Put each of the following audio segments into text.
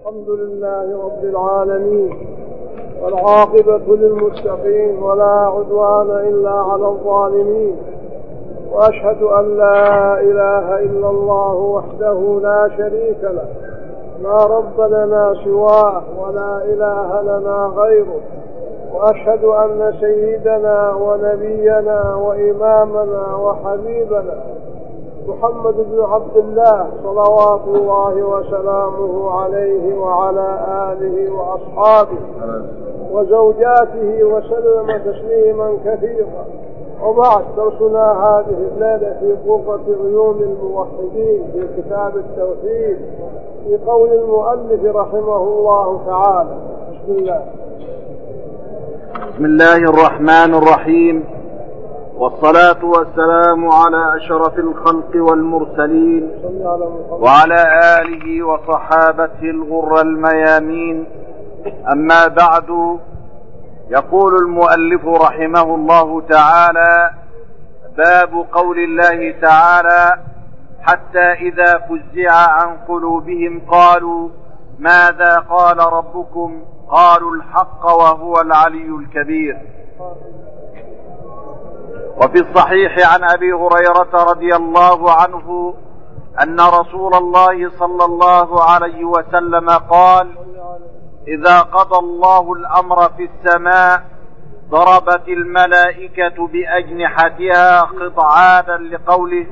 الحمد لله رب العالمين، والعاقبة للمتقين، ولا عدوان إلا على الظالمين، وأشهد أن لا إله إلا الله وحده لا شريك له، لا رب لنا سواه ولا إله لنا غيره، وأشهد أن سيدنا ونبينا وإمامنا وحبيبنا محمد بن عبد الله صلوات الله وسلامه عليه وعلى آله وأصحابه وزوجاته وسلم تسليما كثيرا. وبعد، درسنا هذه الليلة في غرفة عيون الموحدين في كتاب التوحيد في قول المؤلف رحمه الله تعالى. بسم الله الرحمن الرحيم، والصلاة والسلام على أشرف الخلق والمرسلين وعلى آله وصحابته الغر الميامين. أما بعد، يقول المؤلف رحمه الله تعالى: باب قول الله تعالى: حتى إذا فزع عن قلوبهم قالوا ماذا قال ربكم؟ قالوا الحق وهو العلي الكبير. وفي الصحيح عن أبي هريرة رضي الله عنه أن رسول الله صلى الله عليه وسلم قال: إذا قضى الله الأمر في السماء ضربت الملائكة بأجنحتها خضعانا لقوله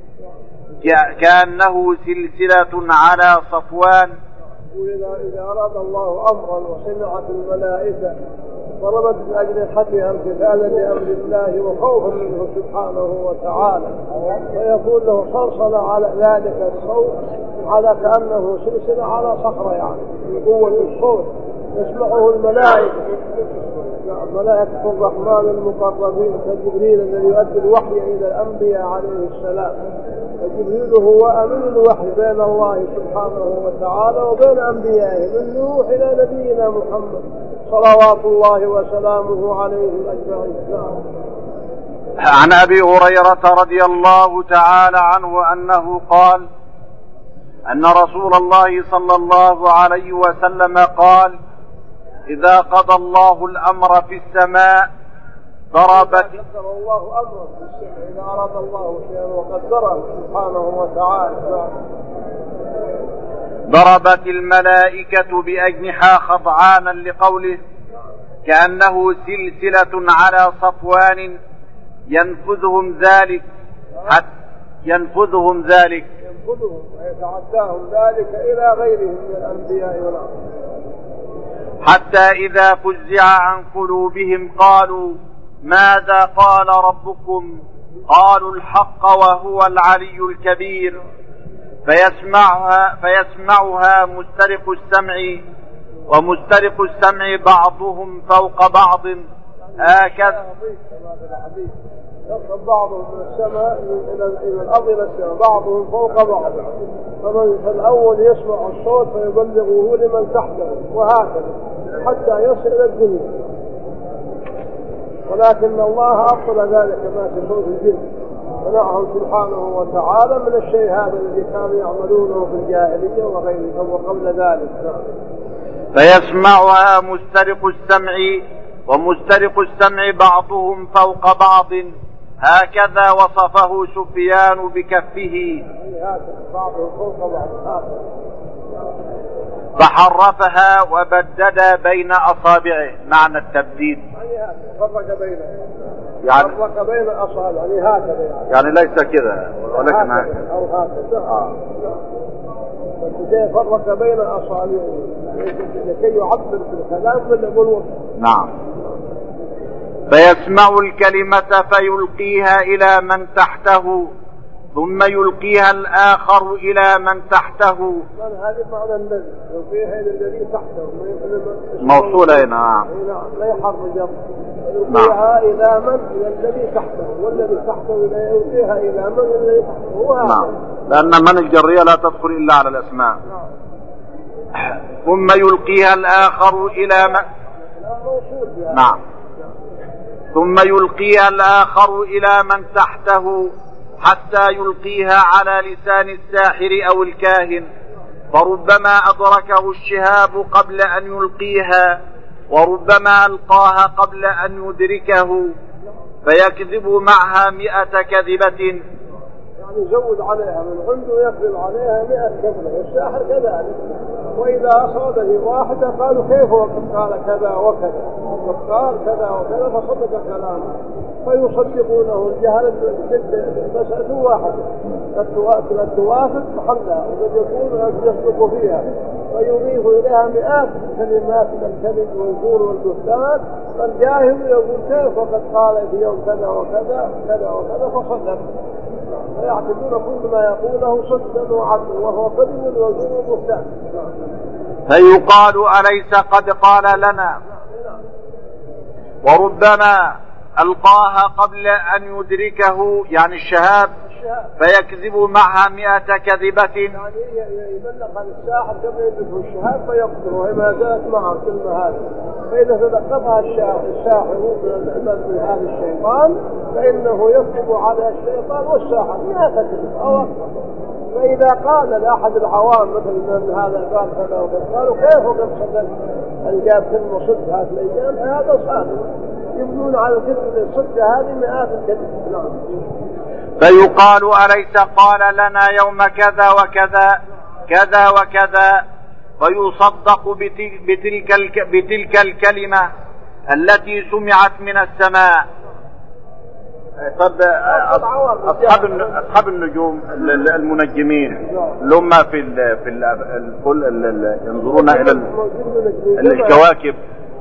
كأنه سلسلة على صفوان. إذا أراد الله أمرا وسمعت الملائكة ضربت بأجنحتها امتثالا لأمر الله وخوفا منه سبحانه وتعالى، ويكون له صلصلة على ذلك الصوت على كأنه سلسلة على صخرة، يعني من قوة الصوت يسمعه الملائكة، ملائكة الرحمن المقربين كجبريل الذي يؤدي الوحي إلى الأنبياء عليه السلام. فجبريل هو أمين الوحي بين الله سبحانه وتعالى وبين أنبيائه من نوح إلى نبينا محمد صلوات الله وسلامه عليهم أجمعين. عن أبي هريرة رضي الله تعالى عنه أنه قال: أن رسول الله صلى الله عليه وسلم قال: إذا قضى الله الأمر في السماء ضربت الله أمره في السماء، إذا أراد الله شيئا وقدره سبحانه وتعالى ضربت الملائكة بأجنحة خضعانا لقوله كأنه سلسلة على صفوان ينفذهم ذلك ويتعداهم ذلك إلى غيرهم من الأنبياء والأنبياء. حتى إذا فزع عن قلوبهم قالوا ماذا قال ربكم؟ قالوا الحق وهو العلي الكبير. فيسمعها مسترق السمع، ومسترق السمع بعضهم فوق بعض هكذا. يركب بعضهم من السماء إلى الأرض إلى السماء، بعضهم فوق بعض، فمن الأول يسمع الصوت فيبلغه لمن تحته، وهكذا حتى يصل إلى الدنيا. ولكن الله أبطل ذلك ما في صوت الجن، منعهم سبحانه وتعالى من الشيء هذا الذي كانوا يعملونه في الجاهلية وغيره وقبل ذلك. فيسمعها مسترق السمع، ومسترق السمع بعضهم فوق بعض هكذا وصفه سفيان بكفه، فحرفها وبدد بين أصابعه. معنى التبديد فرق بين أصابعه، يعني هكذا، يعني ليس كذا ولكن هكذا أو هكذا. فرق بين أصابعه لكي يعبر بالكلام بالوصف. نعم. فيسمع الكلمة فيلقيها إلى من تحته، ثم يلقيها الآخر إلى من تحته. هذه معنى الذي يلقيها إلى الذي تحته موصولة هنا. نعم، لا يحرف جر. يلقيها إلى الذي تحته، والذي تحته يلقيها إلى من الذي تحته. نعم، لأن من الجرية لا تدخل إلا على الأسماء. ثم يلقيها الآخر إلى من نعم، ثم يلقيها الآخر إلى من تحته حتى يلقيها على لسان الساحر أو الكاهن، فربما أدركه الشهاب قبل أن يلقيها، وربما ألقاها قبل أن يدركه، فيكذب معها 100 كذبة. يعني يزود عليها من عنده، يكذب عليها 100 كذبة. والساحر كذلك، وإذا أصابه واحدة قالوا كيف وقد قال كذا وكذا، وقد قال كذا وكذا، فصدق كلامه فيصدقونه الجهل مسألة واحدة قد توافق محلها وقد يكون يصدق فيها، فيضيف إليها 100 كلمات من الكذب والزور والبهتان، فالجاهل يقول كيف وقد قال في يوم كذا وكذا كذا وكذا فصدق، فيعتبرون كل ما يقوله صدقا وعدلا، وهو كذب وزور وبهتان. فيقال أليس قد قال لنا؟ وربما ألقاها قبل أن يدركه، يعني الشهاب، فيكذب معها 100 كذبة. يعني يبلغ عن الساحر قبل يدركه الشهاب فيقتله، وهي ما زالت معه الكلمة هذه. فإذا تلقفها الساحر من هذا الشيطان فإنه يكذب على الشيطان والساحر 100 كذبة أو أكثر. فإذا قال لأحد العوام مثل من هذا قال كذا وكذا، قالوا كيف قد صدق أن جاب كلمة صدق هذه الأيام، فهذا صادق. يبنون على الكذب الصدق هذه 100 الكذب. نعم. فيقال أليس قال لنا يوم كذا وكذا كذا وكذا، فيصدق بتلك الكلمة التي سمعت من السماء. طب أصحاب النجوم المنجمين اللي هم ينظرون إلى الكواكب،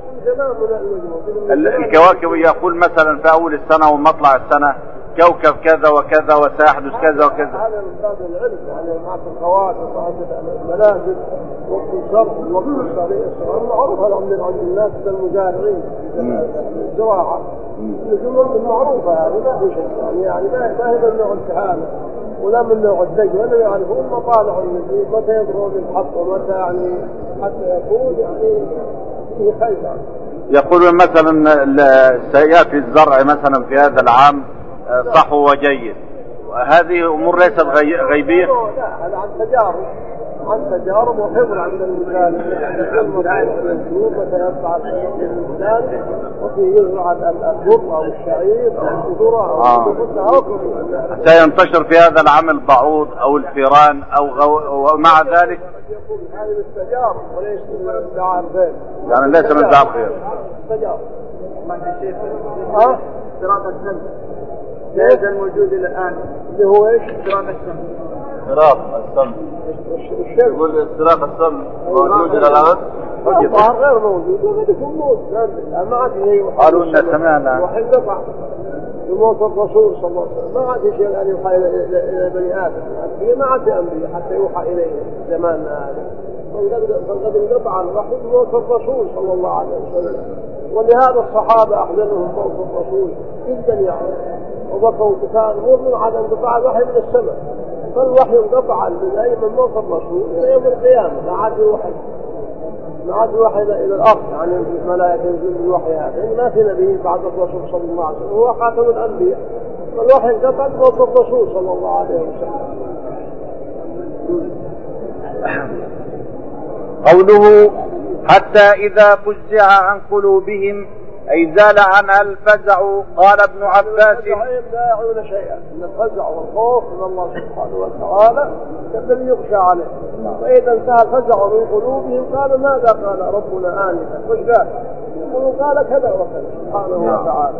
الكواكب يقول مثلا في أول السنة ومطلع السنة كوكب كذا وكذا وسيحدث كذا وكذا. هذا من باب العلم، يعني مع الكواكب وعدد المنازل وقت الزرع وقت الصريع معروفة عند الناس المزارعين الزراعة. النجوم معروفة، هذه ما في شيء، يعني ما هي من نوع الكهانة ولا من نوع الدجل، ولا يعرفون مطالع النجوم متى يظهر الحق ومتى يعني حتى يكون يعني فيه خير. يقولون مثلا سيأتي الزرع مثلا في هذا العام صحو وجيد، وهذه أمور ليست غيبية. لا، هذا عن تجارب وخبر عند الإنسان. متى يطلع الإنسان وفيه يزرع البر أو الشعير أو الذرة سينتشر في هذا العام البعوض أو الفيران ومع ذلك هذه التجارب وليس من ادعاء الخير، يعني ليس من ادعاء الخير. تجارب. صراط السمع ليس الموجود الآن، اللي هو ايش؟ صراط السمع. صراط السمع يقول صراط السمع موجود إلى الآن؟ الظاهر غير موجود، وقد يكون موجود. ما عاد شيء. قالوا إن سمعنا وحين قطع بموت الرسول صلى الله عليه وسلم ما عاد شيء الآن يوحى إلى بني آدم، ما عاد أنبياء حتى يوحى إليه زماننا هذا. فقد انقطع الوحي بموت الرسول صلى الله عليه وسلم، ولهذا الصحابة أحزنهم موت الرسول جدا يعني، وبكوا وكان مر على انقطاع الوحي من السماء. فالوحي انقطع من أي من موت الرسول إلى يوم القيامة، ما عاد وحي إلى الأرض، يعني الملائكة ينزل الوحي هذا، يعني ما في نبي بعد الرسول صلى الله عليه وسلم، هو خاتم الأنبياء. فالوحي انقطع بموت الرسول صلى الله عليه وسلم. قوله حتى إذا فزع عن قلوبهم أي زال عنها الفزع. قال ابن عباس لا يعون شيئا، إن الفزع والخوف من الله سبحانه وتعالى كالذي يخشى عليه. فإذا انتهى الفزع من قلوبهم قالوا ماذا قال ربنا آنفا؟ وش قال؟ يقولوا قال كذا وكذا سبحانه وتعالى.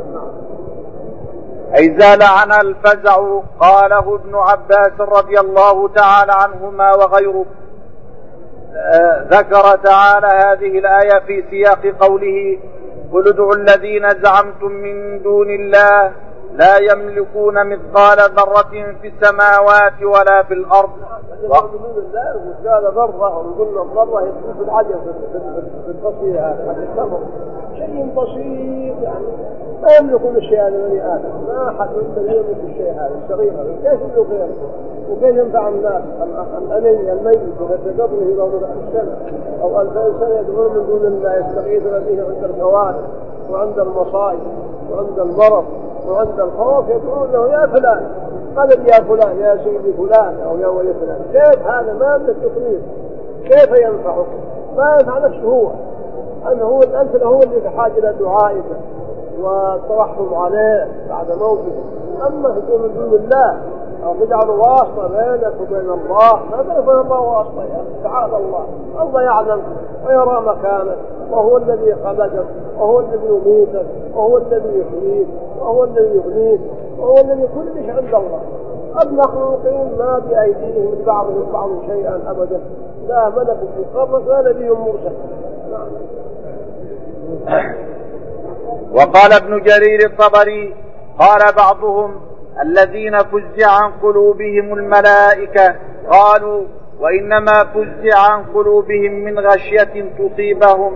أي زال عنها الفزع. قاله ابن عباس رضي الله تعالى عنهما وغيره. ذكر تعالى هذه الآية في سياق قوله قل ادعوا الذين زعمتم من دون الله لا يملكون مثقال ذرة في السماوات ولا في الأرض. قال ذرة وقلنا الذرة يكون في العجب في البصير هذا حتى التمر شيء بسيط، يعني ما يملكون الشيء هذا بني آدم، ما أحد يملك الشيء هذا الصغير هذا، كيف يملك غيره؟ وكيف ينفع الناس الأني الميت ويتقبله إلى مدى السنة أو 2000 سنة يدعون من دون الله يستغيثون به عند الكوارث وعند المصائب وعند المرض وعند الخوف، يقولون له يا فلان، قال يا فلان يا سيدي فلان أو يا ولي فلان. كيف هذا؟ ما من التصوير كيف ينفعك؟ ما ينفع نفسه هو، أنت هو اللي في حاجة إلى دعائك والترحم عليه بعد موته. أما تكون من دون الله أو تجعل واسطة بينك وبين الله، ما بين الله واسطة يا أخي، تعالى الله. الله يعلم ويرى مكانك، وهو الذي خلقك، وهو الذي يميتك، وهو الذي يحييك، وهو الذي يغنيك، وهو الذي كل شيء عند الله. المخلوقين ما بأيديهم من بعضهم بعض شيئا أبدا، لا ملك مقرب ولا نبي مرسل. وقال ابن جرير الطبري قال بعضهم الذين فزع عن قلوبهم الملائكة قالوا وإنما فزع عن قلوبهم من غشية تصيبهم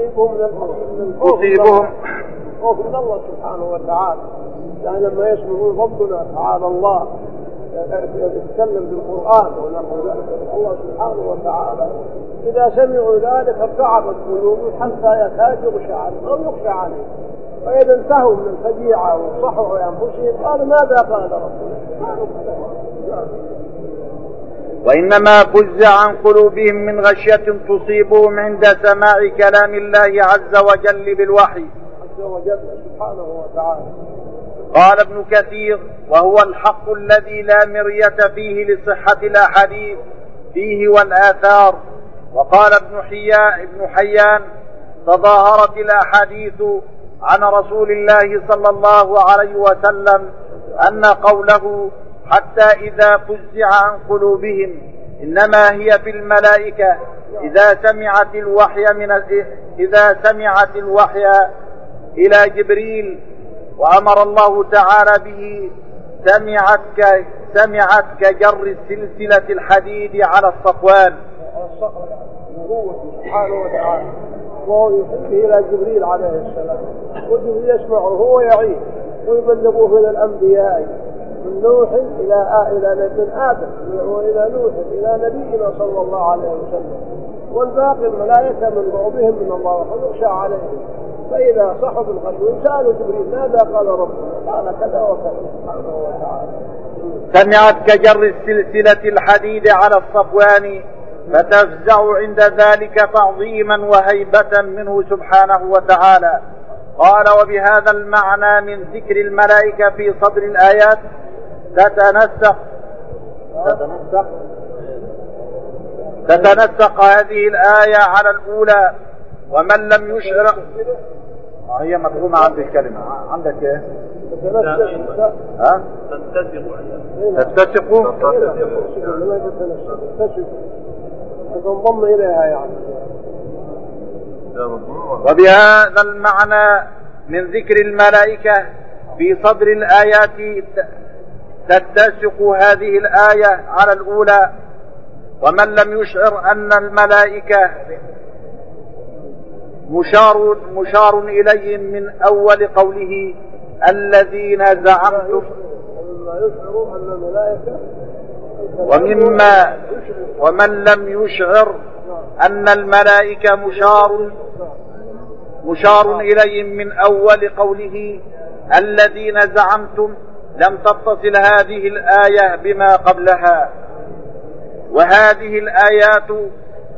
خوف من الله سبحانه وتعالى. يعني لما يسمعون ربنا تعالى الله يتكلم بالقرآن ونقول الله سبحانه وتعالى، إذا سمعوا ذلك ارتعبت قلوبهم حتى يكاد يغشى عنهم أو يخشى عليهم، وإذا انتهوا من الفجيعة وصحوا لأنفسهم قالوا ماذا قال ربنا؟ وإنما فزع عن قلوبهم من غشية تصيبهم عند سماع كلام الله عز وجل بالوحي عز وجل سبحانه وتعالى. قال ابن كثير وهو الحق الذي لا مرية فيه لصحة الأحاديث فيه والآثار. وقال ابن حيان تظاهرت الأحاديث عن رسول الله صلى الله عليه وسلم أن قوله حتى إذا فزع عن قلوبهم إنما هي في الملائكة إذا سمعت الوحي إلى جبريل، وأمر الله تعالى به سمعت كجر السلسلة الحديد على الصفوان. سبحانه وتعالى وهو يوحيه إلى جبريل عليه السلام، وجبريل يسمعه وهو يعيه ويبلغه إلى الأنبياء من نوح إلى من آدم وإلى نوح إلى نبينا صلى الله عليه وسلم، والباقي الملائكة من بعضهم من الله ويخشى عليهم. فإذا صحوا بالخشوع سألوا جبريل ماذا قال ربنا؟ قال كذا وكذا سبحانه وتعالى. سمعت كجر السلسلة الحديد على الصفوان فتفزع عند ذلك تعظيما وهيبة منه سبحانه وتعالى. قال وبهذا المعنى من ذكر الملائكة في صدر الآيات تتنسق هذه الآية على الأولى. ومن لم يشعر هي مفهومة عند الكلمة عندك ايه؟ تتسقوا تنضم إليها يعني. وبهذا المعنى من ذكر الملائكة في صدر الآيات تتسق هذه الآية على الأولى. ومن لم يشعر أن الملائكة مشار إليهم من أول قوله الذين زعمتم، ومن لم يشعر أن الملائكة مشار إليهم من أول قوله الذين زعمتم لم تتصل هذه الآية بما قبلها. وهذه الآيات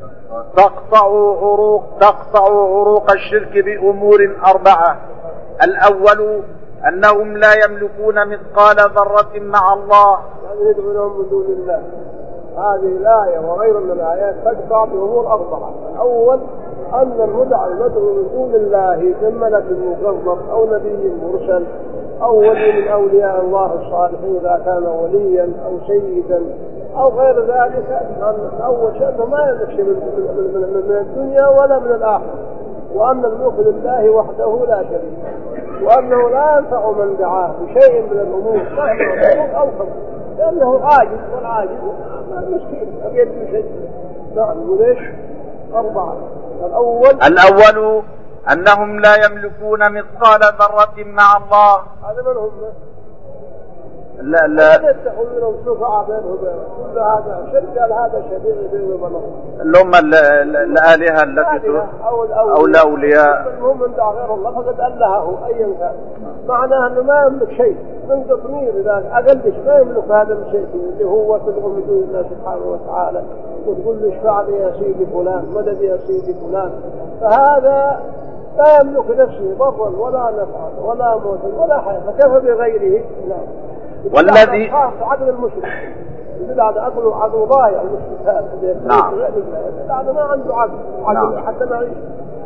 تقطع عروق الشرك بأمور 4. الأول أنهم لا يملكون مثقال ذرة مع الله، يعني يدعونهم من دون الله. هذه الآية وغير من الآيات تقطع بأمور 4. الأول أن المدعي يدعو من دون الله من ملك مقرب أو نبي مرسل أو ولي من أولياء الله الصالحين إذا كان وليا أو سيدا أو غير ذلك. أول شيء ما يملك شيء من الدنيا ولا من الآخرة، وأن الملك لله وحده لا شريك، وأنه لا ينفع من دعاه بشيء من الأمور أو خمس، لأنه عاجز، والعاجز مسكين ما بيده شيء. نعم. وليش 4؟ الأول أنهم لا يملكون مثقال ذرة مع الله. هذا من هم؟ لا يتخذون الشفعاء بينهم كل هذا شرك. هذا شفيع بينهم وبينهم اللي هم الآلهة التي أو الأولياء. المهم من دعا غير الله فقد ألهه أيا كان، معناه أنه ما يملك شيء من قطمير إذا أقلش ما يملك هذا الشيء اللي هو تدعو من دون الله سبحانه وتعالى وتقول له اشفع لي يا سيدي فلان مدد يا سيدي فلان، فهذا لا يملك نفسه ضرا ولا نفعا ولا موتا ولا حياة، فكيف بغيره؟ لا. والذي عقل المشرك يدل على عقله ضايع المشرك هذا. نعم. هذا ما عنده عقل حتى ما يعيش.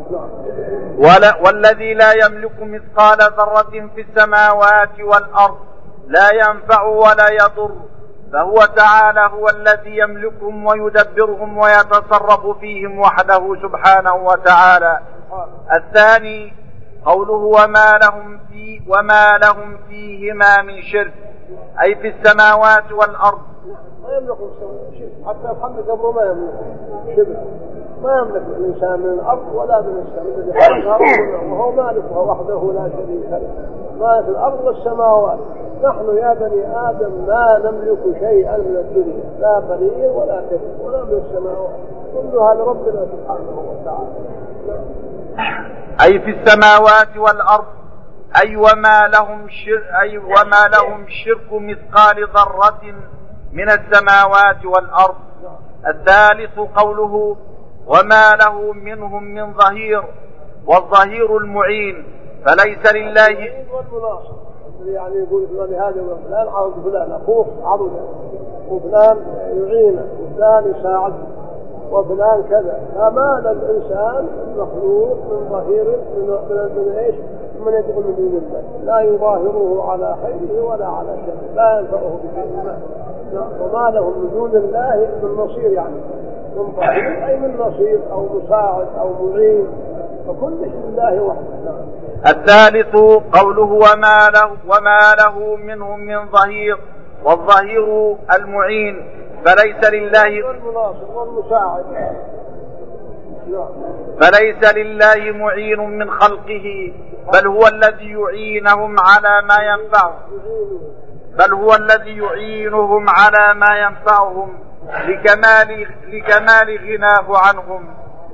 والذي لا يملك مثقال ذرة في السماوات والأرض لا ينفع ولا يضر، فهو تعالى هو الذي يملكهم ويدبرهم ويتصرف فيهم وحده سبحانه وتعالى. الثاني قوله وما لهم فيهما من شرك، أي في السماوات والأرض. ما يملك شرك، حتى محمد قبره ما يملك شرك، ما يملك الإنسان من الأرض ولا من السماء الذي خلقها وهو مالكها وحده لا شريك له، مالك الأرض والسماوات. نحن يا بني آدم ما نملك شيئا من الدنيا، لا قليل ولا كثير، ولا من السماوات، كلها لربنا سبحانه وتعالى. أي في السماوات والأرض، أي وما لهم شرك مثقال ذرة من السماوات والأرض. الثالث قوله وما له منهم من ظهير، والظهير المعين، فليس لله يعني يقول فلان هذا وفلان عوض فلان أخوه عضده، وفلان يعينه، وفلان يساعده، وفلان كذا. فما للإنسان المخلوق من ظهير من ايش؟ من يدخل من دون الله، لا يظاهره على خيره ولا على شره، لا ينفعه بشيء. وما له من دون الله من نصير، يعني من ظهير أي من نصير أو مساعد أو معين، فكل شيء لله وحده. الثالث قوله وما له منهم من ظهير، والظهير المعين، فليس لله والمساعد، فليس لله معين من خلقه، بل هو الذي يعينهم على ما ينفعهم، لكمال غناه عنهم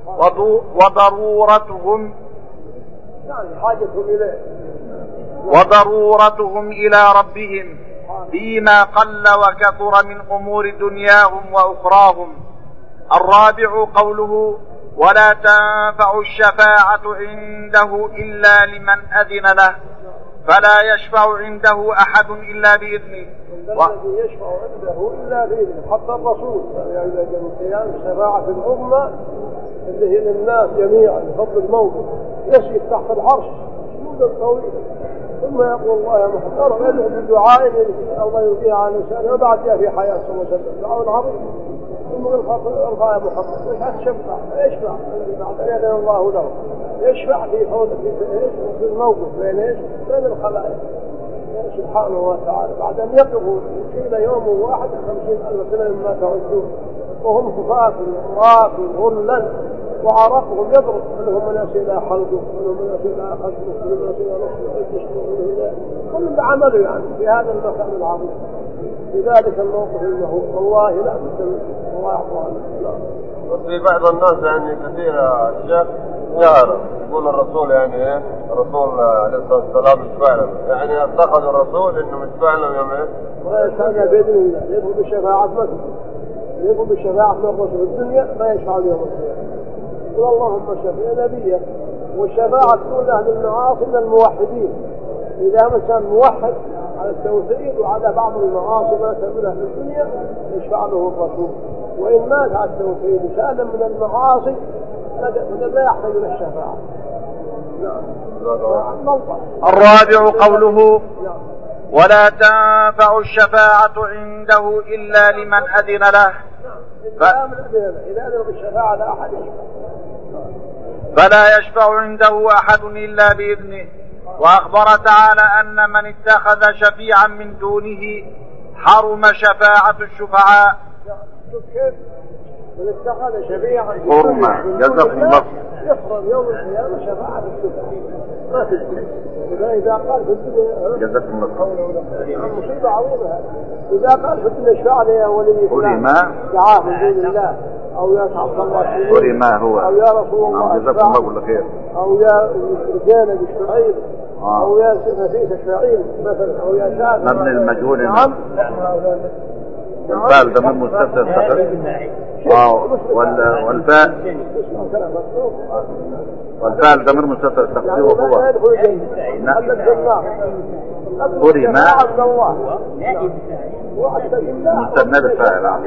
وضرورتهم إلى ربهم فيما قل وكثر من أمور دنياهم وأخراهم. الرابع قوله ولا تنفع الشفاعة عنده إلا لمن أذن له، فلا يشفع عنده أحد إلا بإذنه. الذي يشفع عنده إلا بإذنه، حتى الرسول يعني يوم القيامة الشفاعة العظمى اللي هي للناس جميعا بفضل الموت، يسجد تحت العرش سجودا طويلا، ثم يقول الله يا محمد يدعو بالدعاء الله يرضيها عن لسانه، وبعد جاء في حياة صلى الله عليه وسلم دعاء عظيم، ثم ارفع يا محمد مش هتشفع، يشفع بعد أن يأذن الله له، يشفع في حوض في الموقف بين الخلائق سبحانه وتعالى، بعد أن يقفوا قيل يوم واحد 50,000 سنة مما تعدون، وهم خفاف عراق غلا وعرقهم يضرب، منهم من إلى حلقه، منهم من إلى خشبه، منهم من إلى نصره، كل بعمله يعني في هذا المكان العظيم، في ذلك الموقف المهول. والله لا تسلم الله يحفظنا. وفي بعض الناس يعني كثير الشيخ يعرف يقول الرسول يعني ايه، الرسول عليه الصلاه والسلام يشفع لهم، يعني اتخذ الرسول انه يشفع لهم يوم ايه؟ ويشفع باذن الله، يدخل بالشفاعه مثلا، يدخل بالشفاعه من الرسول في الدنيا ما يشفع يوم القيامه. يقول اللهم شفع نبيك، والشفاعه تكون لاهل المعاصي من الموحدين، اذا مثلا موحد على التوحيد وعلى بعض المعاصي ما تعملها في الدنيا يشفع له الرسول، وإن مات على التوحيد سالم من المعاصي لا يحتاج إلى الشفاعة. الرابع قوله ولا تنفع الشفاعة عنده إلا لمن أذن له، إذا أذن بالشفاعة لا أحد يشفع، فلا يشفع عنده أحد إلا بإذنه. وأخبر تعالى أن من اتخذ شفيعا من دونه حرم شفاعة الشفعاء. من اتخذ شفيعا يحرم يوم القيامة شفاعة الشفعاء، ما تجوز. إذا قال في الدنيا مصيبة عظيمة، إذا قال في الدنيا اشفع لي يا ولي فلان دعاه من دون الله، أو يا عبد الله ما هو، أو يا رسول الله جزاكم الله كل خير، أو يا زينب الشعيب، أو يا نفيس الشعير مثلا أو يا شافع مبني المجهول. نعم. والفاء ضمير مستتر والفاء ضمير مستتر تقديره هو ضرب مستند الفاعل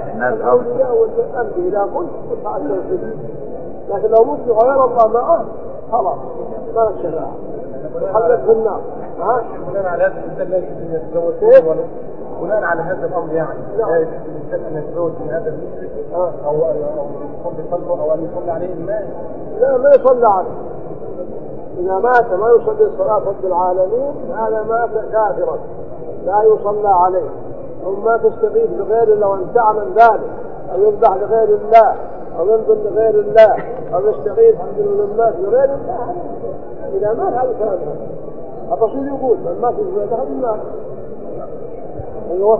لكن لو مت غير الله معه خلاص ما لك شفاعة حلت في النار. بناء على هذا الإنسان لا يتزوج بناء على هذا الأمر يعني لا يجوز الإنسان أن يتزوج من هذا المشرك أو يصلي قلبه أو أن يصلي عليه الناس. لا ما يصلى عليه إذا مات ما يصلي صلاة رب العالمين هذا مات كافرا لا يصلى عليه. وما تستغيث بغير الله وأن تعلم ذلك أو يذبح لغير الله أو ينظر لغير الله أو يستغيث من الناس لغير الله إذا مات هذا كافر. الرسول يقول من مات يجب دخل النار. أيوه.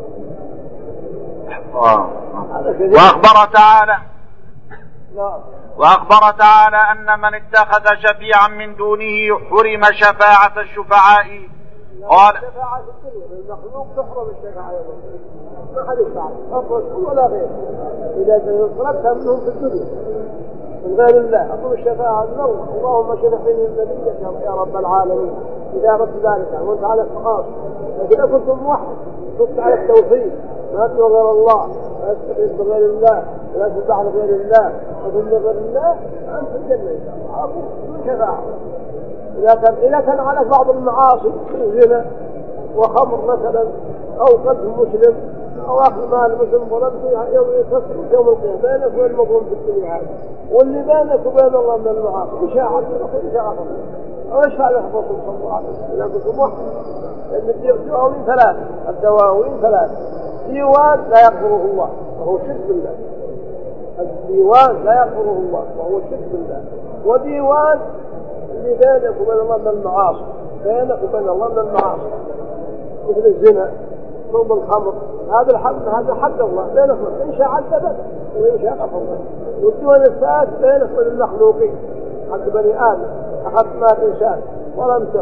وأخبر تعالى أن من اتخذ شفيعا من دونه حرم شفاعة الشفعاء. قال شفاعة الدنيا المخلوق تحرم الشفاعة ما حد يشفع الرسول ولا غيره إذا طلبتها منهم في الدنيا من غير الله أطلب الشفاعة النور اللهم شفعني النبي يا رب العالمين إذا أردت ذلك وأنت على التقاص. لكن أكنت موحد كنت على التوحيد ما تدعو غير الله لا تستغيث بغير الله ولا تذبح لغير الله وتذل غير الله أنت في الجنة إن شاء الله من شفاعة. إذا كان على بعض المعاصي زنا وخمر مثلا أو قتل مسلم أو أخذ مال مسلم ظلمته يوم يتصل يوم القيامة بينك وبين المظلوم في الدنيا هذا واللي بينك وبين الله من المعاصي إن شاء الله أو يشفع له الرسول صلى الله عليه وسلم إذا كنت موحد. لأن الدواوين ثلاث ديوان لا يغفره الله وهو شرك بالله. الديوان لا يغفره الله وهو شرك بالله. وديوان اللي بينك وبين الله من المعاصي بينك وبين الله من المعاصي مثل الزنا شرب الخمر هذا حق الله بينك إن شاء عذبك وإن شاء غفر لك. والديوان الثالث بينك وبين المخلوقين حق بني آدم أخذت مال إنسان ظلمته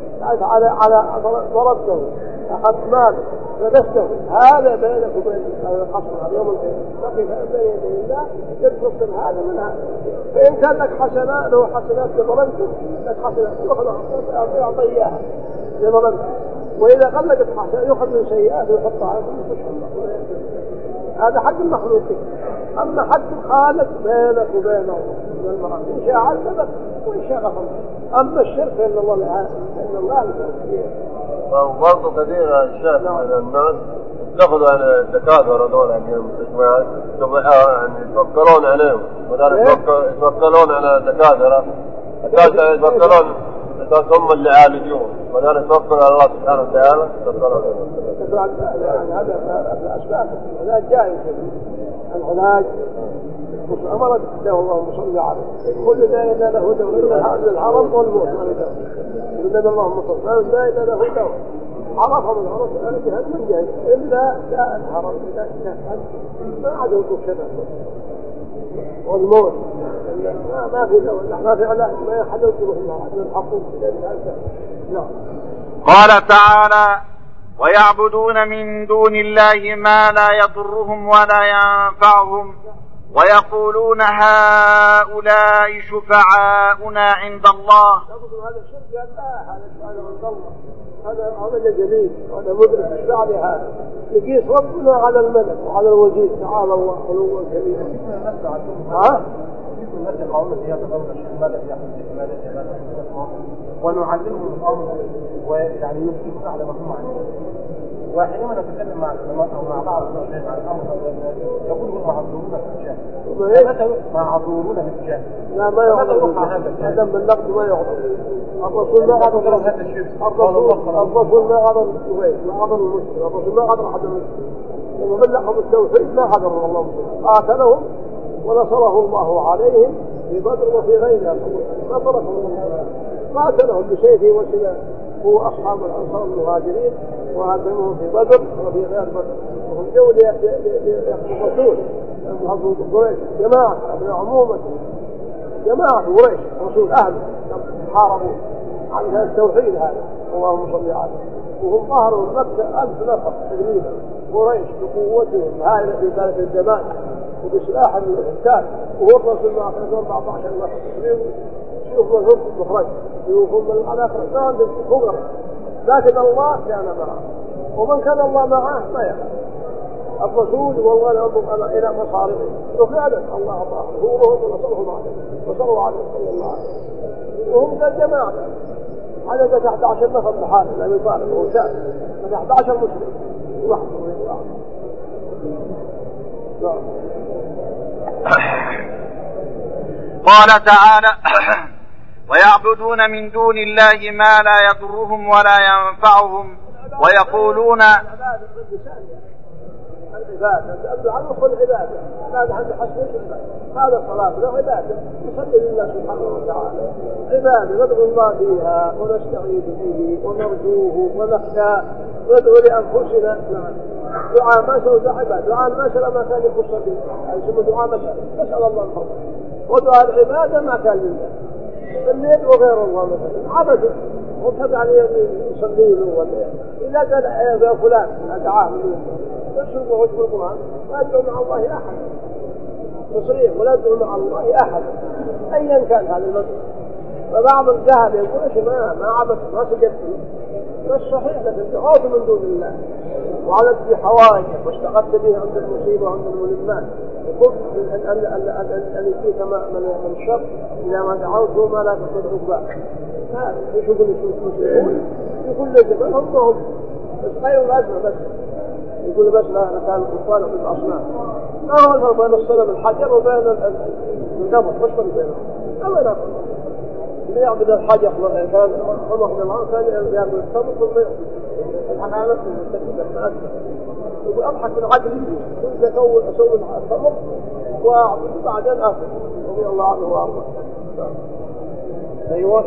ضربته أخذت ماله فدسته هذا بينك وبين الخصم يوم القيامة تقف بين يدي الله تفصل هذا من هذا. فإن كان لك حسنات له حسنات لظلمته لك حسنات يعطي إياها لظلمته. وإذا قلت حسنات يأخذ من سيئات ويحطها على كل خشم. هذا حق المخلوقين. أما حق الخالق بينك وبينه إن شاء عذبك وإن شاء غفر. أما الشرك فإن الله لا يغفر. برضو كثير الشيخ من الناس اتخذوا عن الدكاترة هذول يعني المستشفيات يعني يتوكلون عليهم وذلك يتوكلون على الدكاترة يتوكلون هم اللي يعالجون وذلك يتوكلوا على الله سبحانه وتعالى هذا الأسباب العلاج جائز العلاج أمرت له الله صلى عليه كل داء إلا له دواء هذا العرض والموت إلا اللهم صل لا داء إلا له دواء عرفه من عرف أنا جهل من جهل إلا داء العرض إذا كان ما عاد يوقف شبه والموت ما في دواء ما في علاج ما يحد يوقف من الحقوق قال تعالى ويعبدون من دون الله ما لا يضرهم ولا ينفعهم ويقولون هؤلاء شفعاؤنا عند الله. هذا الشرك هذا عند الله هذا جليل هذا مدرك الشرع هذا يقيس ربنا على الملك وعلى الوزير تعالى الله علوا كبيرا. الناس يقعون في هذا الأمر الشيخ ماذا يحدث ماذا ونعلمهم الأمر ويعني يمكن على مفهوم عنه. وحينما نتكلم مع العلماء أو مع بعض الناس عن الأمر يقول هم معذورون في الجهل. معذورون في الجهل. لا ما يعذر هذا بالنقد ما يعذر. الرسول ما عذر هذا الشيء. الرسول ما عذر الزبير ما عذر المسلم. الرسول ما عذر أحد المسلم. لما بلغهم التوحيد ما عذر الله مسلم. قاتلهم ونصره الله عليهم في بدر وفي غيرها ما تركهم قاتلهم بسيفه وسلاحه هو أصحاب الأنصار المهاجرين وهزموهم في بدر وفي غير بدر وهم جو ليقتلون المهاجرون قريش جماعة عموما جماعة قريش رسول أهله حاربوا عن التوحيد هذا اللهم صل عليه. وهم ظهروا مكة 1000 نفر تقريبا قريش بقوتهم هائلة في ذلك الزمان وبسلاح القتال، وهو الرسول ما أخرجوا 14 نفر شوفوا الهب المخرج شوفوا من على خرجان بالكبرى، لكن الله كان معه، ومن كان الله معه ما يخاف. الرسول والله ينظر إلى مصارعه وفعلا الله أطاعه ظهورهم ونصرهم عليه وصلوا عليه صلى الله عليه وسلم. وهم كالجماعة عدد 11 نفر بحال لم يطالب وهو شاب 11 مسلم وحده. قال تعالى ويعبدون من دون الله ما لا يضرهم ولا ينفعهم ويقولون العبادة تأمل عنه كل عبادة هذا عند حسن هذا الصلاة له عبادة نصلي لله سبحانه وتعالى عبادة ندعو الله فيها ونستعيذ به ونرجوه ونخشى وندعو لأنفسنا. دعاء ما سوى عبادة دعاء المسألة ما كان يخص به يسمى دعاء مسألة نسأل الله الفضل، ودعاء العبادة ما كان لله اللي يدعو غير الله مثلا عبده وتبع يصلي له ولا إذا كان يا فلان أدعاه يسلم وجه القرآن لا يدعو مع الله أحد تصريح ولا يدعو مع الله أحد أيا كان هذا المسألة. فبعض الجهل يقول إيش ما عبد ما سجدت مش صحيح لكن دعوت من دون الله وعلت بحوائجك واشتغلت به عند المصيبة وعند الملمات وقلت أن يجيك من الشر إذا ما دعوته ما لا تقدر باك. هذا يقول يقول لجبل هم بس غير الأجمع بس يقول بس لا كان الكفار في الأصنام ما هو الفرق بين الصنم الحجر وبين القبر مش فرق بينهم أبدا. اللي يعبد الحجر كان عمر بن العاص كان يعبد الصنم ثم يضحك على نفسه يستكبر يقول أضحك من عقلي كنت أسوي الصنم وأعبد بعدين آخر رضي الله عنه وأرضاه. أيوه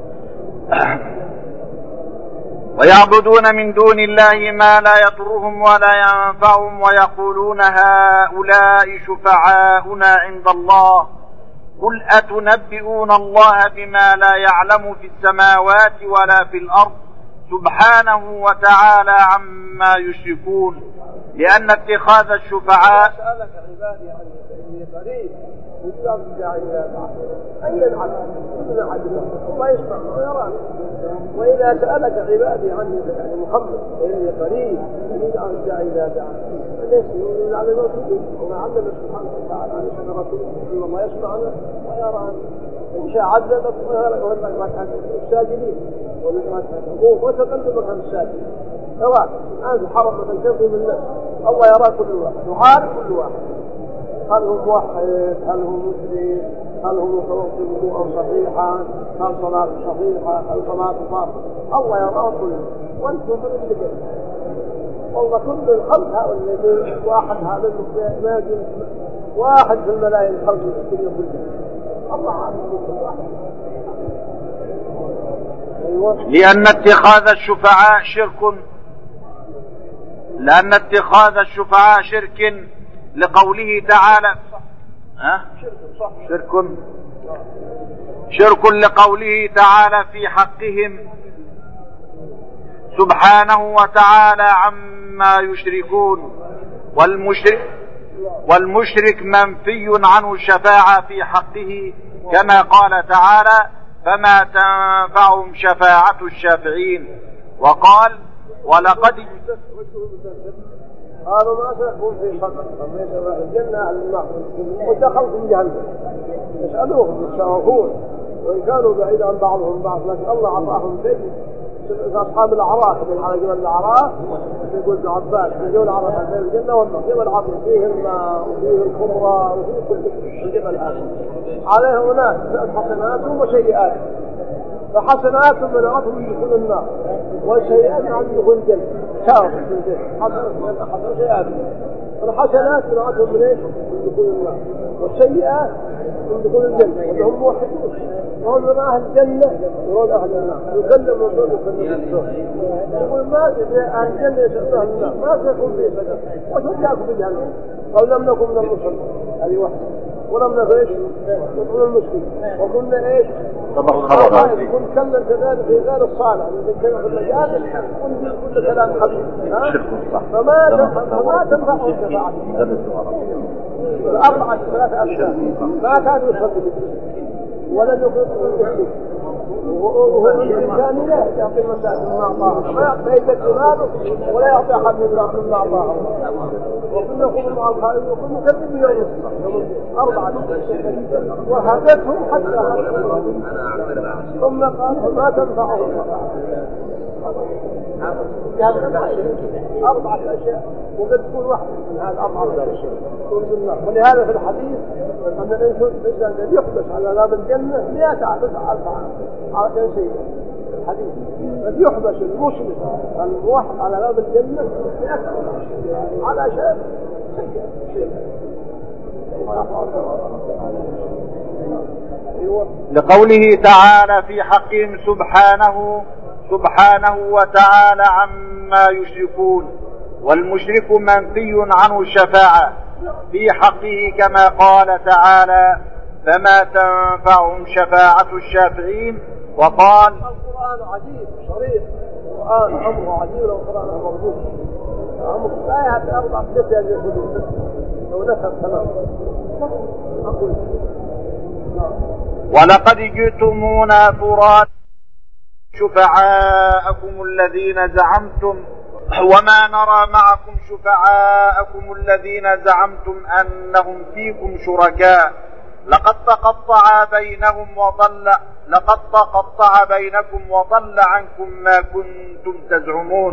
ويعبدون من دون الله ما لا يضرهم ولا ينفعهم ويقولون هؤلاء شفعاؤنا عند الله قل أتنبئون الله بما لا يعلم في السماوات ولا في الأرض سبحانه وتعالى عما يشركون. لأن اتخاذ الشفعاء سألك عبادي عن إني قريب وجاب الداعي إلى بعض أي العبد كل عبد الله يسمع ويرى. وإذا سألك عبادي عني يعني محمد إني قريب وجاب الداعي إلى بعض فليس يقول على الرسول وما علم سبحانه وتعالى عن سنة رسول إن الله يسمعنا ويرى. إن شاء عذبك ويرى الساجدين وتقلبك عن الساجدين يراك الآن في حرم مثلا كيف من الناس الله يرى كل واحد وعارف كل واحد هل هو موحد هل هو مسلم هل هو متوقف وضوءا صحيحا هل صلاة صحيحة هل صلاة باطلة الله يراه كله وانتم من السجن والله كل الخلق هؤلاء واحد هذا ما يجوز واحد في الملايين الخلق الدنيا كلها الله عارف كل واحد. لأن اتخاذ الشفعاء شرك لقوله تعالى شرك لقوله تعالى في حقهم سبحانه وتعالى عما يشركون. والمشرك منفي عنه الشفاعة في حقه كما قال تعالى فما تنفعهم شفاعة الشافعين. وقال ولقد قالوا ما سيكون في صدر الجنة على النار ودخلتم جهنم يسألوهم يتشاورون وإن كانوا بعيد عن بعضهم بعض لكن الله عطاهم شيء. أصحاب الأعراف من على جبل الأعراف يقول ابن عباس يقول الأعراف بين الجنة والنار جبل العظيم فيه الماء وفيه الخمرة وفيه كل الجبل هذا عليه ناس حسناتهم وسيئاتهم فحسناتهم منعتهم من دخول النار والسيئات عن دخول الجنة شاوف في الجنة حسن سيئاتهم الحسنات منعتهم من ايش؟ من دخول النار والسيئات من دخول الجنة وهم موحدون وهم من أهل الجنة وهم أهل النار يكلم الرسول يقول ما أهل الجنة يسألون أهل النار ما سيكون في صدر وشجاكم في جهنم قال لم نكن من المصلين هذه واحدة ولم نفش نقول المسلم وقلنا ايش يكون كلم كذلك في غير الصالح إذا كان في المجال كل كلام حبيب فما تنفعه الشفاعة الأربعة ثلاثة أشياء ما كانوا يصدقوا ولم يكن مسلم وهو الإنسانية يعطي المساعد من أعطاها ما يعطي يجد ماله ولا يعطي أحد من أعطاها وكل يقوم مع الخائن وكل مكذب يوم أربعة وهدتهم حتى ثم قال ما تنفعهم أربعة أشياء وقد تكون واحدة من هذه الأربعة أشياء ولهذا في الحديث أن الإنسان الذي يحبس على باب الجنة 100,000 عام على كل شيء الحديث الذي يحبس المسلم الموحد على باب الجنة 100,000 على شيء لقوله تعالى في حقهم سبحانه وتعالى عما يشركون والمشرك منفي عنه الشفاعة في حقه كما قال تعالى فما تنفعهم شفاعة الشافعين. وقال القرآن عجيب صريح القرآن أمره عجيب لو القرآن مربوط أمر لا يهد أربع كتاب يقولون لو نفهم تمام أقول ولقد جئتمونا فرادى شفعاءكم الذين زعمتم وما نرى معكم شفعاءكم الذين زعمتم أنهم فيكم شركاء لقد تقطع بينكم وضل عنكم ما كنتم تزعمون.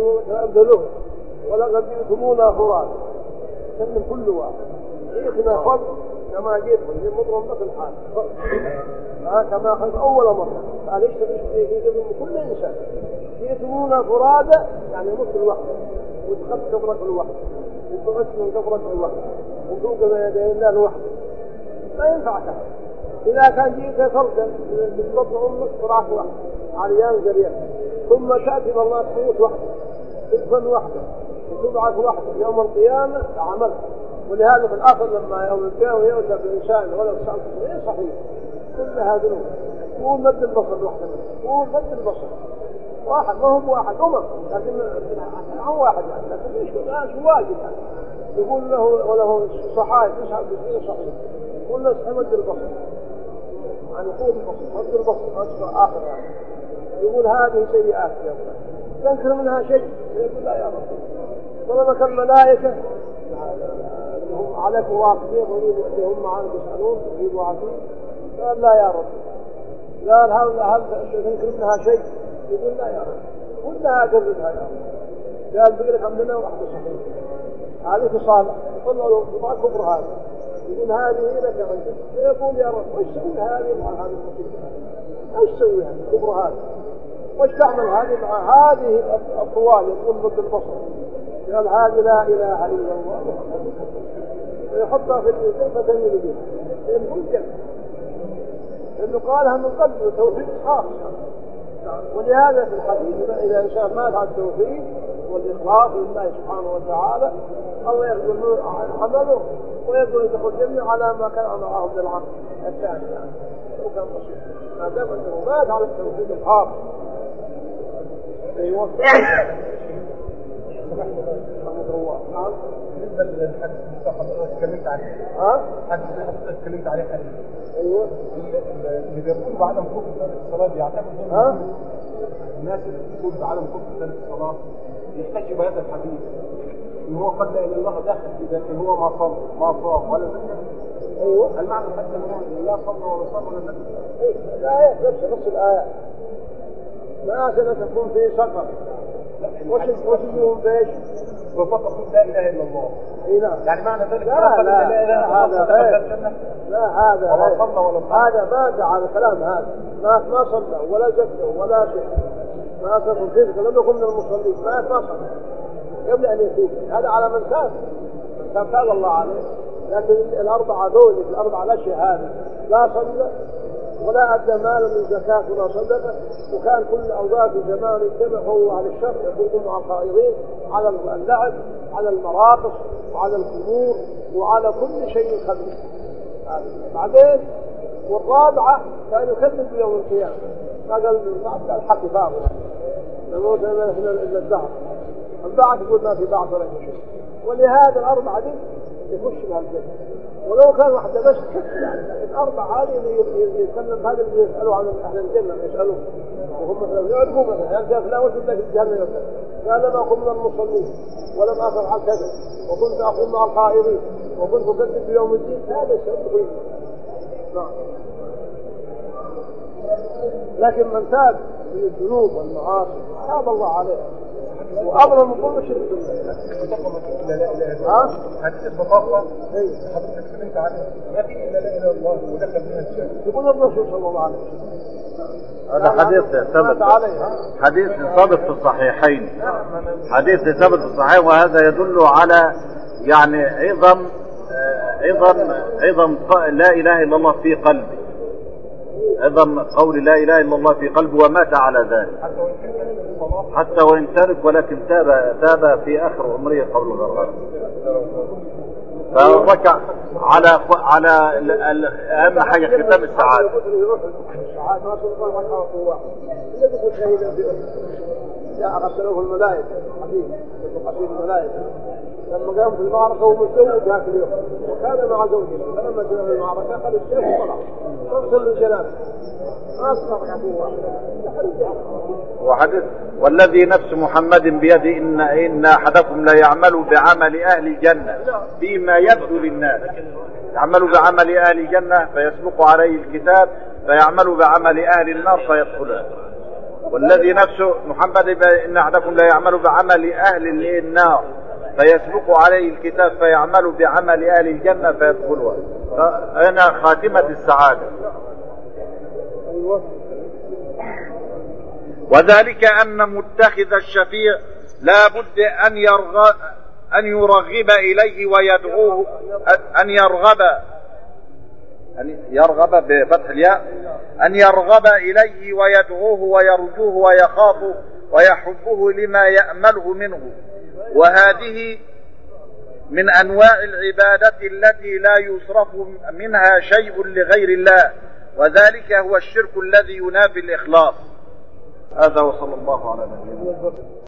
ولقد جئتمونا فرادى من كل واحد شيخنا فرد كما جئت من مضرب مثل حال كما أخذ أول مرة قال يشترك في كل إنسان جئتمونا فرادى يعني مثل واحد وتخف كبرك الواحد وتغش من كبرك الواحد وتوقف بين يدي الله الواحد ما ينفع كذا. إذا كان جئت فردا بطن أمك فراش واحد عريان زريان ثم تأتي بالله تموت وحده تدفن وحده وتبعث وحده يوم القيامة عمل. ولهذا في الآخر لما يوم القيامة يؤتى بالإنسان ولا بسعب غير صحيح كل هذا هو مد البصر وحده هو مد البصر واحد ما هو واحد لكن عن واحد يعني لكن ايش واجب يعني يقول له وله صحائف 99 صحيح كل مد البصر يعني قوة البصر مد البصر آخر يعني يقول هذه سيئات تنكر منها شيء يقول لا يا رب ولما كان ملائكة هم عليك واقفين وهم معانا يسألون يجيبوا عارفين قال لا يا رب قال هل تنكر منها شيء يقول لا يا رب كلها كذبها يا رب قال بقلك عندنا واحدة صحيح هذه صالح يقول له ما كبر هذا يقول هذه لك يا رجل يقول يا رب وش تسوي هذه مع هذه المصيبة ايش تسوي هذه كبر هذا وش تعمل هذه مع هذه الطوال يقول ضد البصر قال هذه لا اله الا الله يحطها في الميزان فتميل به ينفجر لانه قالها من قبل توحيد خاص. ولهذا في الحديث اذا انسان مات على التوحيد والاخلاص لله سبحانه وتعالى الله يقبل عمله ويقبل يدخل الجنه على ما كان معه من العمل الثاني يعني وكان بسيط ما دام انه مات على التوحيد الخاص. ايوه بالنسبه للحديث اللي اتكلمت عليه اتكلمت عليه حديث ايوه اللي بيقول بعدم كفر الصلاه بيعتبر الناس اللي بتقول بعدم كفر الصلاه يحتج بهذا الحديث ان هو قد لا اله الا الله داخل في ذاته هو ما صام ولا زكى. ايوه المعنى حتى انه لا صلى ولا صام ولا زكى. الايه نفس الايه ما سنكون في سفر وش يوم بايش وفقط لا اله الا الله. اي نعم يعني معنى ذلك لا هذا هذا ما دعا الكلام هذا ما صلى ولا زكى ولا شيء ما صلى الرزق لم يكن من المصلين ما صلى قبل ان يتوب هذا على من تاب الله عليه. لكن الاربعه دول الاربعه الاشياء هذه لا صلى ولا أدى مالا من زكاة ولا صدقة وكان كل أوقات زمان يجتمعوا على الشر يكونوا مع الخائضين على اللعب على المراقص وعلى الخمور وعلى كل شيء خبيث. بعدين والرابعة كان يكذب بيوم القيامة. ما قال الحق باطل نموت إلا الدهر البعث يقول ما في بعث ولا شيء. ولهذا الأربعة دي يخش بها الجنة ولو كان واحدة بس يعني. الأربعة هذه اللي يتكلم هذا اللي يسألوا عن أهل الجنة يسألون وهم مثلا يعرفوا مثلا يعني فلان وش بدك الجنة قال لم أكن من المصلين ولم أفعل كذا وكنت أقوم مع القائمين وكنت أكذب بيوم الدين. هذا الشيء نعم. لكن من تاب من الذنوب والمعاصي تاب الله عليه وأفضل من كل شيء حديث البطاقة حضرتك سمعت عنه ما في إلا لا إله إلا الله ولك منها الشيء يقول الرسول صلى الله عليه وسلم. هذا حديث ثبت حديث ثابت في الصحيحين حديث ثابت في الصحيحين وهذا يدل على يعني عظم لا إله إلا الله في قلبي عظم قول لا إله إلا الله في قلبه ومات على ذلك حتى وإن ترك ولكن تاب في آخر عمره قبل الغرغر فركع على أهم حاجة ختام السعادة. جاء غسله الملائكة حديث الملائكة لما قام في المعركة ومتزوج ذاك اليوم وكان مع زوجه فلما جاء في المعركة أخذ السيف وطلع فاغسل الجنازة ما أصبح عدوه. وحديث والذي نفس محمد بيده إن أحدكم لا يعمل بعمل أهل الجنة فيما يبدو للناس يعمل بعمل أهل الجنة فيسبق عليه الكتاب فيعمل بعمل أهل النار فيدخلها. والذي نفس محمد إن أحدكم لا يعمل بعمل أهل النار فيسبق عليه الكتاب فيعمل بعمل أهل الجنة فيدخلها. هنا خاتمة السعادة. وذلك أن متخذ الشفيع لا بد أن يرغب إليه ويدعوه أن يرغب بفتح الياء أن يرغب إليه ويدعوه ويرجوه ويخافه ويحبه لما يأمله منه. وهذه من أنواع العبادة التي لا يصرف منها شيء لغير الله وذلك هو الشرك الذي ينافي الإخلاص. هذا وصلى الله على نبينا.